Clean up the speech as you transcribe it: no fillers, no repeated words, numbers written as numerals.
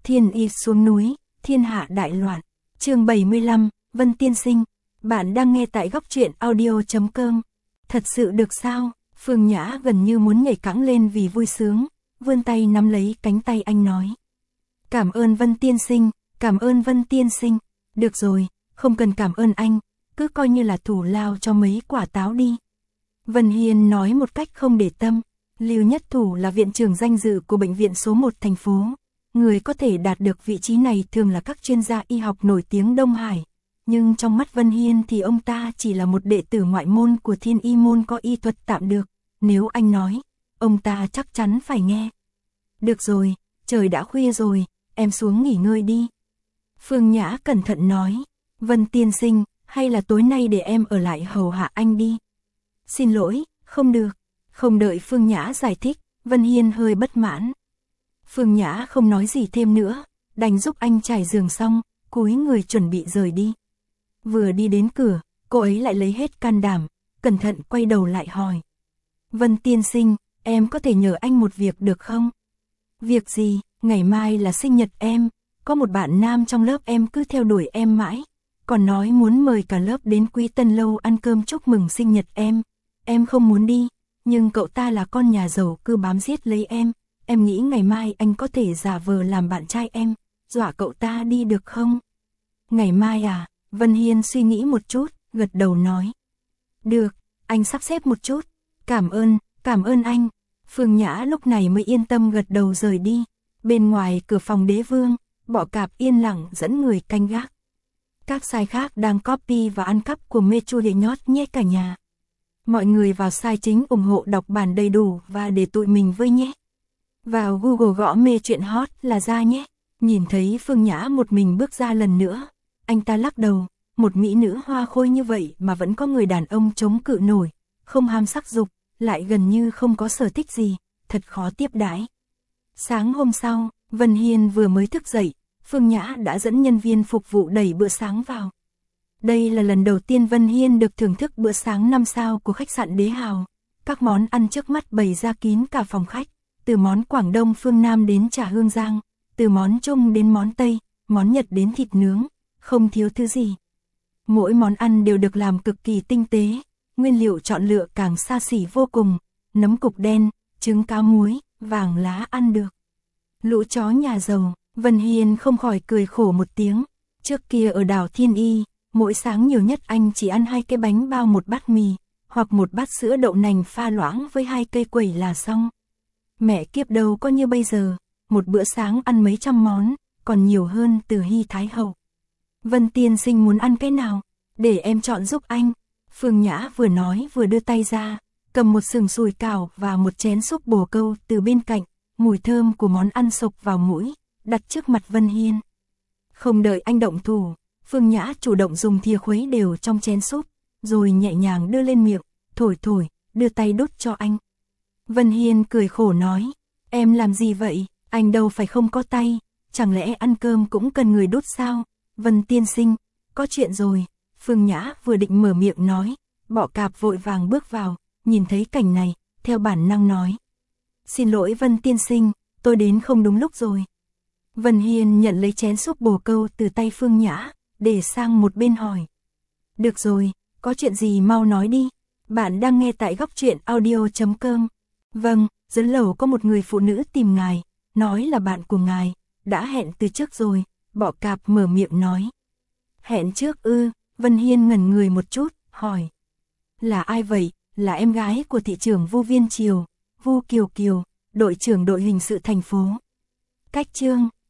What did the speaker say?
Thiên y xuống núi, thiên hạ đại loạn. Chương 75, Vân Tiên Sinh. Bạn đang nghe tại góc truyện audio.com. Thật sự được sao? Phương Nhã gần như muốn nhảy cẫng lên vì vui sướng, vươn tay nắm lấy cánh tay anh nói. Cảm ơn Vân Tiên Sinh, cảm ơn Vân Tiên Sinh. Được rồi, không cần cảm ơn anh, cứ coi như là thủ lao cho mấy quả táo đi. Vân Hiên nói một cách không để tâm. Lưu Nhất Thủ là viện trưởng danh dự của bệnh viện số 1 thành phố. Người có thể đạt được vị trí này thường là các chuyên gia y học nổi tiếng Đông Hải. Nhưng trong mắt Vân Hiên thì ông ta chỉ là một đệ tử ngoại môn của Thiên Y môn có y thuật tạm được. Nếu anh nói, ông ta chắc chắn phải nghe. Được rồi, trời đã khuya rồi, em xuống nghỉ ngơi đi. Phương Nhã cẩn thận nói. Vân Tiên Sinh, hay là tối nay để em ở lại hầu hạ anh đi. Xin lỗi, không được. Không đợi Phương Nhã giải thích, Vân Hiên hơi bất mãn. Phương Nhã không nói gì thêm nữa, đành giúp anh trải giường xong, cúi người chuẩn bị rời đi. Vừa đi đến cửa, cô ấy lại lấy hết can đảm, cẩn thận quay đầu lại hỏi. Vân Tiên Sinh, em có thể nhờ anh một việc được không? Việc gì? Ngày mai là sinh nhật em, có một bạn nam trong lớp em cứ theo đuổi em mãi, còn nói muốn mời cả lớp đến Quý Tân Lâu ăn cơm chúc mừng sinh nhật em không muốn đi, nhưng cậu ta là con nhà giàu cứ bám giết lấy em nghĩ ngày mai anh có thể giả vờ làm bạn trai em, dọa cậu ta đi được không? Ngày mai à? Vân Hiên suy nghĩ một chút, gật đầu nói. Được, anh sắp xếp một chút, cảm ơn anh. Phương Nhã lúc này mới yên tâm gật đầu rời đi. Bên ngoài cửa phòng Đế Vương, Bọ Cạp yên lặng dẫn người canh gác. Các sai khác đang copy và ăn cắp của Mechu để nhót nhét cả nhà. Mọi người vào sai chính ủng hộ đọc bản đầy đủ và để tụi mình với nhé. Vào Google gõ mê chuyện hot là ra nhé. Nhìn thấy Phương Nhã một mình bước ra lần nữa, anh ta lắc đầu, một mỹ nữ hoa khôi như vậy mà vẫn có người đàn ông chống cự nổi, không ham sắc dục, lại gần như không có sở thích gì, thật khó tiếp đãi. Sáng hôm sau, Vân Hiên vừa mới thức dậy, Phương Nhã đã dẫn nhân viên phục vụ đẩy bữa sáng vào. Đây là lần đầu tiên Vân Hiên được thưởng thức bữa sáng 5 sao của khách sạn Đế Hào. Các món ăn trước mắt bày ra kín cả phòng khách, từ món Quảng Đông phương Nam đến chả Hương Giang, từ món Trung đến món Tây, món Nhật đến thịt nướng, không thiếu thứ gì. Mỗi món ăn đều được làm cực kỳ tinh tế, nguyên liệu chọn lựa càng xa xỉ vô cùng, nấm cục đen, trứng cá muối, vàng lá ăn được. Lũ chó nhà giàu, Vân Hiên không khỏi cười khổ một tiếng. Trước kia ở đảo Thiên Y, mỗi sáng nhiều nhất anh chỉ ăn 2 cái bánh bao một bát mì, hoặc một bát sữa đậu nành pha loãng với 2 cây quẩy là xong. Mẹ kiếp đâu có như bây giờ, một bữa sáng ăn mấy trăm món, còn nhiều hơn từ Hy Thái Hậu. Vân Tiên Sinh muốn ăn cái nào? Để em chọn giúp anh. Phương Nhã vừa nói vừa đưa tay ra, cầm một sừng sùi cảo và một chén súp bồ câu từ bên cạnh, mùi thơm của món ăn sộc vào mũi, đặt trước mặt Vân Hiên. Không đợi anh động thủ, Phương Nhã chủ động dùng thìa khuấy đều trong chén súp, rồi nhẹ nhàng đưa lên miệng, thổi, đưa tay đút cho anh. Vân Hiên cười khổ nói, em làm gì vậy, anh đâu phải không có tay, chẳng lẽ ăn cơm cũng cần người đút sao? Vân Tiên Sinh, có chuyện rồi. Phương Nhã vừa định mở miệng nói, Bọ Cạp vội vàng bước vào, nhìn thấy cảnh này, theo bản năng nói. Xin lỗi Vân Tiên Sinh, tôi đến không đúng lúc rồi. Vân Hiên nhận lấy chén súp bồ câu từ tay Phương Nhã, để sang một bên hỏi. Được rồi, có chuyện gì mau nói đi. Bạn đang nghe tại góc truyện audio.com. Vâng, dưới lầu có một người phụ nữ tìm ngài, nói là bạn của ngài, đã hẹn từ trước rồi. Bọ Cạp mở miệng nói. Hẹn trước ư? Vân Hiên ngẩn người một chút, hỏi. Là ai vậy? Là em gái của thị trưởng Vu Viên Triều, Vu Kiều Kiều, đội trưởng đội hình sự thành phố. Cách chương,